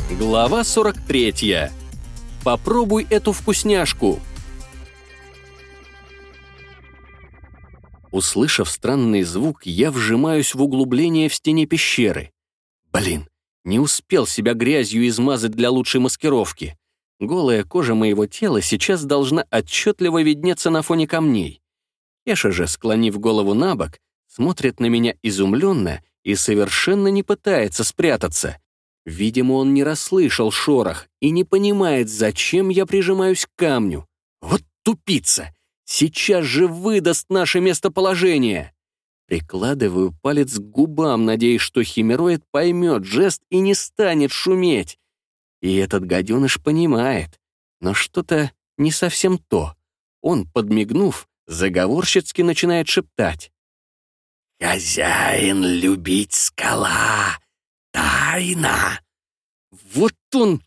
Глава 43. Попробуй эту вкусняшку. Услышав странный звук, я вжимаюсь в углубление в стене пещеры. Блин, не успел себя грязью измазать для лучшей маскировки. Голая кожа моего тела сейчас должна отчетливо виднеться на фоне камней. Кеша же, склонив голову на бок, смотрит на меня изумленно и совершенно не пытается спрятаться. Видимо, он не расслышал шорох и не понимает, зачем я прижимаюсь к камню. Вот тупица! Сейчас же выдаст наше местоположение. Прикладываю палец к губам, надеясь, что химероид поймет жест и не станет шуметь. И этот гаденыш понимает, но что-то не совсем то. Он, подмигнув, заговорщицки начинает шептать. «Хозяин любить скала! Тайна!» Вот он!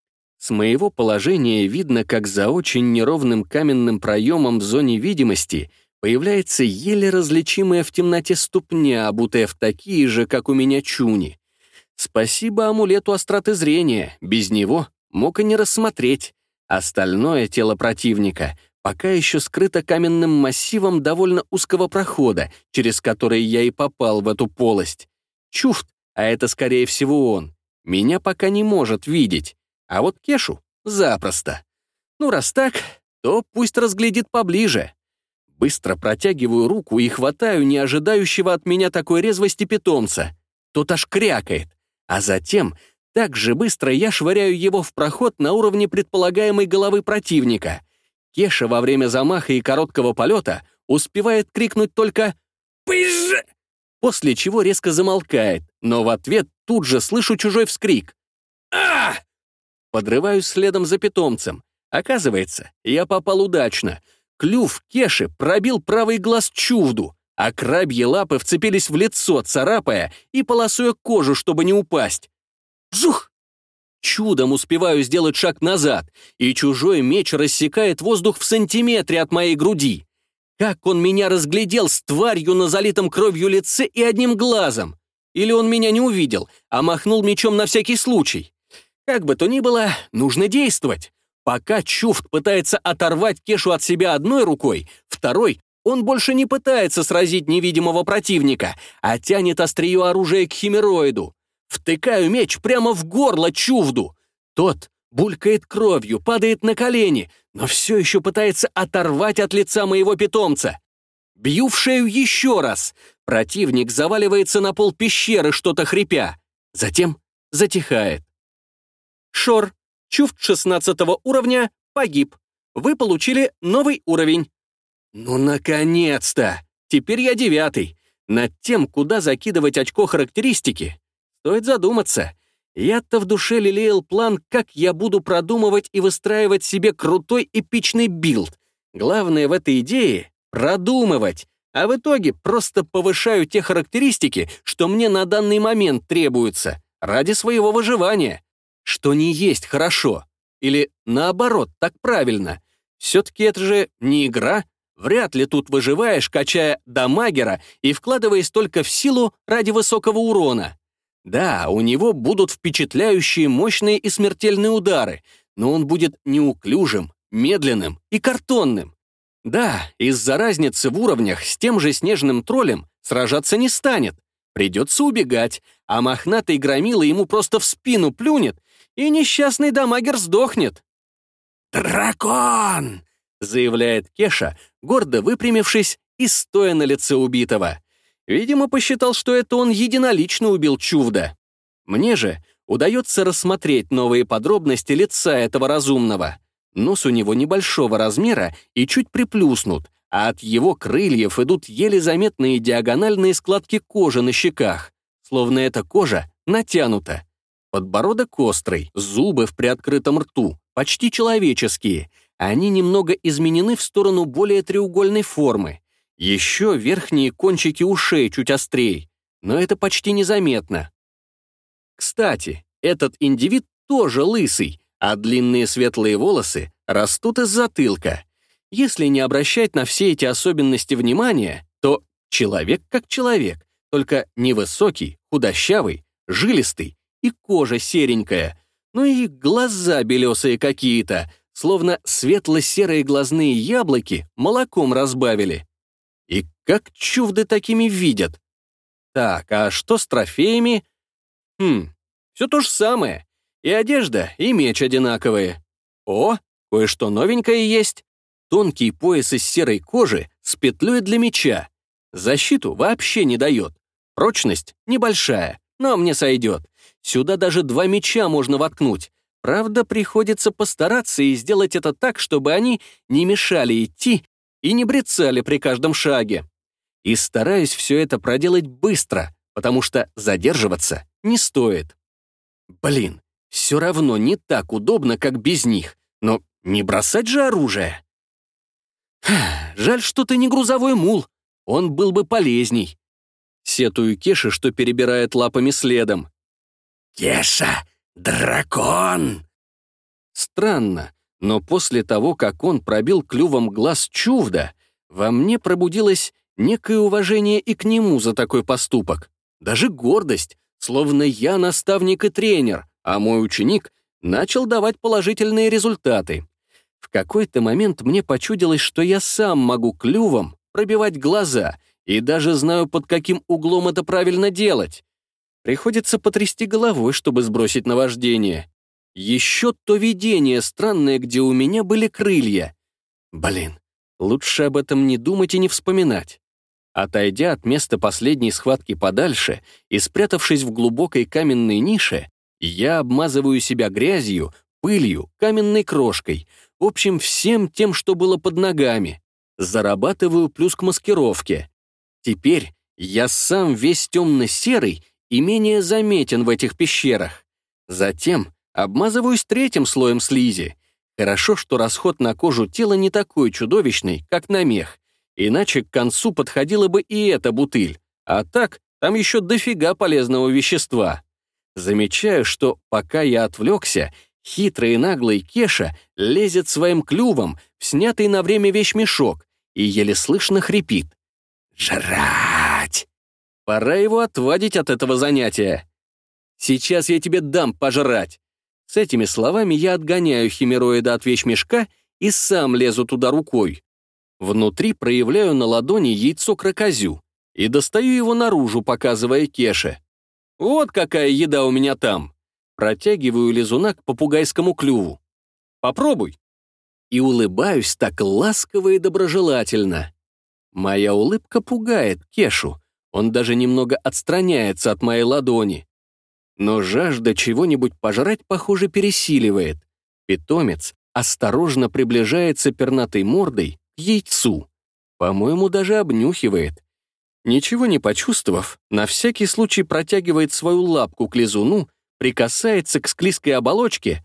С моего положения видно, как за очень неровным каменным проемом в зоне видимости появляется еле различимая в темноте ступня, обутая в такие же, как у меня, чуни. Спасибо амулету остроты зрения, без него мог и не рассмотреть. Остальное тело противника пока еще скрыто каменным массивом довольно узкого прохода, через который я и попал в эту полость. Чуфт, а это, скорее всего, он, меня пока не может видеть. А вот Кешу запросто. Ну, раз так, то пусть разглядит поближе. Быстро протягиваю руку и хватаю не ожидающего от меня такой резвости питомца. Тот аж крякает. А затем так же быстро я швыряю его в проход на уровне предполагаемой головы противника. Кеша во время замаха и короткого полета успевает крикнуть только «Пыжж!», после чего резко замолкает, но в ответ тут же слышу чужой вскрик. «А!» Подрываюсь следом за питомцем. Оказывается, я попал удачно. Клюв Кеши пробил правый глаз Чувду, а крабьи лапы вцепились в лицо, царапая и полосуя кожу, чтобы не упасть. Жух! Чудом успеваю сделать шаг назад, и чужой меч рассекает воздух в сантиметре от моей груди. Как он меня разглядел с тварью на залитом кровью лице и одним глазом? Или он меня не увидел, а махнул мечом на всякий случай? Как бы то ни было, нужно действовать. Пока Чуфт пытается оторвать Кешу от себя одной рукой, второй он больше не пытается сразить невидимого противника, а тянет острие оружия к химероиду. Втыкаю меч прямо в горло Чувду. Тот булькает кровью, падает на колени, но все еще пытается оторвать от лица моего питомца. Бью в шею еще раз. Противник заваливается на пол пещеры, что-то хрипя. Затем затихает. Шор, Чуфт 16 уровня, погиб. Вы получили новый уровень. Ну, наконец-то! Теперь я 9. Над тем, куда закидывать очко характеристики, стоит задуматься. Я-то в душе лелеял план, как я буду продумывать и выстраивать себе крутой эпичный билд. Главное в этой идее — продумывать, а в итоге просто повышаю те характеристики, что мне на данный момент требуются, ради своего выживания. Что не есть хорошо. Или наоборот, так правильно. Все-таки это же не игра. Вряд ли тут выживаешь, качая дамагера и вкладываясь только в силу ради высокого урона. Да, у него будут впечатляющие, мощные и смертельные удары, но он будет неуклюжим, медленным и картонным. Да, из-за разницы в уровнях с тем же снежным троллем сражаться не станет. Придется убегать, а мохнатый громила ему просто в спину плюнет, и несчастный дамагер сдохнет. «Дракон!» — заявляет Кеша, гордо выпрямившись и стоя на лице убитого. Видимо, посчитал, что это он единолично убил Чувда. Мне же удается рассмотреть новые подробности лица этого разумного. Нос у него небольшого размера и чуть приплюснут, а от его крыльев идут еле заметные диагональные складки кожи на щеках, словно эта кожа натянута. Подбородок острый, зубы в приоткрытом рту, почти человеческие. Они немного изменены в сторону более треугольной формы. Еще верхние кончики ушей чуть острее, но это почти незаметно. Кстати, этот индивид тоже лысый, а длинные светлые волосы растут из затылка. Если не обращать на все эти особенности внимания, то человек как человек, только невысокий, худощавый, жилистый и кожа серенькая. Ну и глаза белесые какие-то, словно светло-серые глазные яблоки молоком разбавили. И как чувды такими видят? Так, а что с трофеями? Все то же самое. И одежда, и меч одинаковые. О, кое-что новенькое есть. Тонкий пояс из серой кожи с петлей для меча. Защиту вообще не дает. Прочность небольшая, но мне сойдет. Сюда даже 2 меча можно воткнуть. Правда, приходится постараться и сделать это так, чтобы они не мешали идти и не брецали при каждом шаге. И стараюсь все это проделать быстро, потому что задерживаться не стоит. Блин, все равно не так удобно, как без них, но не бросать же оружие. Жаль, что ты не грузовой мул, он был бы полезней. Сетую Кеше, что перебирает лапами следом. «Кеша, дракон!» Странно, но после того, как он пробил клювом глаз Чувда, во мне пробудилось некое уважение и к нему за такой поступок. Даже гордость, словно я наставник и тренер, а мой ученик начал давать положительные результаты. В какой-то момент мне почудилось, что я сам могу клювом пробивать глаза и даже знаю, под каким углом это правильно делать. Приходится потрясти головой, чтобы сбросить наваждение. Еще то видение странное, где у меня были крылья. Блин, лучше об этом не думать и не вспоминать. Отойдя от места последней схватки подальше и спрятавшись в глубокой каменной нише, я обмазываю себя грязью, пылью, каменной крошкой, в общем, всем тем, что было под ногами. Зарабатываю плюс к маскировке. Теперь я сам весь темно-серый и менее заметен в этих пещерах. Затем обмазываюсь 3-м слоем слизи. Хорошо, что расход на кожу тела не такой чудовищный, как на мех. Иначе к концу подходила бы и эта бутыль. А так, там еще дофига полезного вещества. Замечаю, что, пока я отвлекся, хитрый и наглый Кеша лезет своим клювом в снятый на время вещмешок и еле слышно хрипит. «Жрать!» Пора его отвадить от этого занятия. «Сейчас я тебе дам пожрать!» С этими словами я отгоняю химероида от вещмешка и сам лезу туда рукой. Внутри проявляю на ладони яйцо крокозю и достаю его наружу, показывая Кеше. «Вот какая еда у меня там!» Протягиваю лизуна к попугайскому клюву. «Попробуй!» И улыбаюсь так ласково и доброжелательно. Моя улыбка пугает Кешу. Он даже немного отстраняется от моей ладони. Но жажда чего-нибудь пожрать, похоже, пересиливает. Питомец осторожно приближается пернатой мордой к яйцу. По-моему, даже обнюхивает. Ничего не почувствовав, на всякий случай протягивает свою лапку к лизуну, прикасается к склизкой оболочке.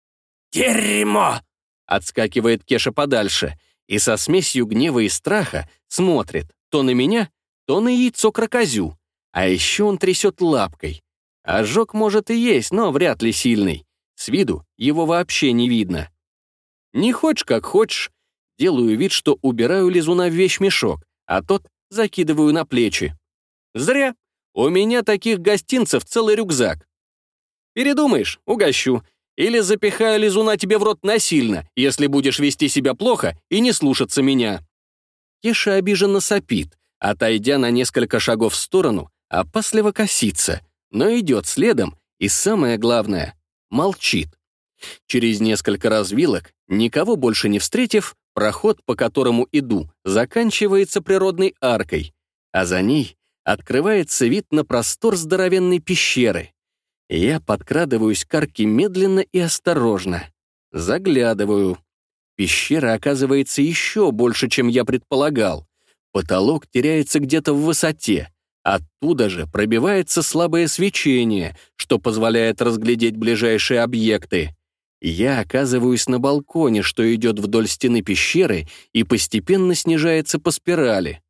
«Дерьмо!» — отскакивает Кеша подальше и со смесью гнева и страха смотрит то на меня, то на яйцо крокозю. А еще он трясет лапкой. Ожог может и есть, но вряд ли сильный. С виду его вообще не видно. Не хочешь, как хочешь. Делаю вид, что убираю лизуна в вещмешок, а тот закидываю на плечи. Зря. У меня таких гостинцев целый рюкзак. Передумаешь — угощу. Или запихаю лизуна тебе в рот насильно, если будешь вести себя плохо и не слушаться меня. Кеша обиженно сопит, отойдя на несколько шагов в сторону, опасливо косится, но идет следом и, самое главное, молчит. Через несколько развилок, никого больше не встретив, проход, по которому иду, заканчивается природной аркой, а за ней открывается вид на простор здоровенной пещеры. Я подкрадываюсь к арке медленно и осторожно. Заглядываю. Пещера оказывается еще больше, чем я предполагал. Потолок теряется где-то в высоте. Оттуда же пробивается слабое свечение, что позволяет разглядеть ближайшие объекты. Я оказываюсь на балконе, что идет вдоль стены пещеры и постепенно снижается по спирали.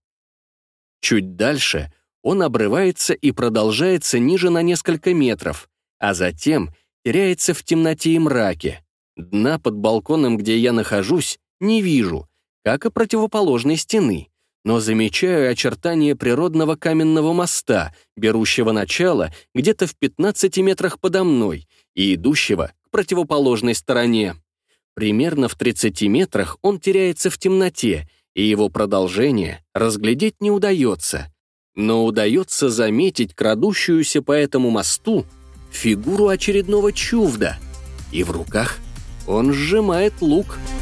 Чуть дальше он обрывается и продолжается ниже на несколько метров, а затем теряется в темноте и мраке. Дна под балконом, где я нахожусь, не вижу, как и противоположной стены, но замечаю очертания природного каменного моста, берущего начало где-то в 15 метрах подо мной и идущего к к противоположной стороне. Примерно в 30 метрах он теряется в темноте, и его продолжение разглядеть не удается. Но удается заметить крадущуюся по этому мосту фигуру очередного чувда, и в руках он сжимает лук.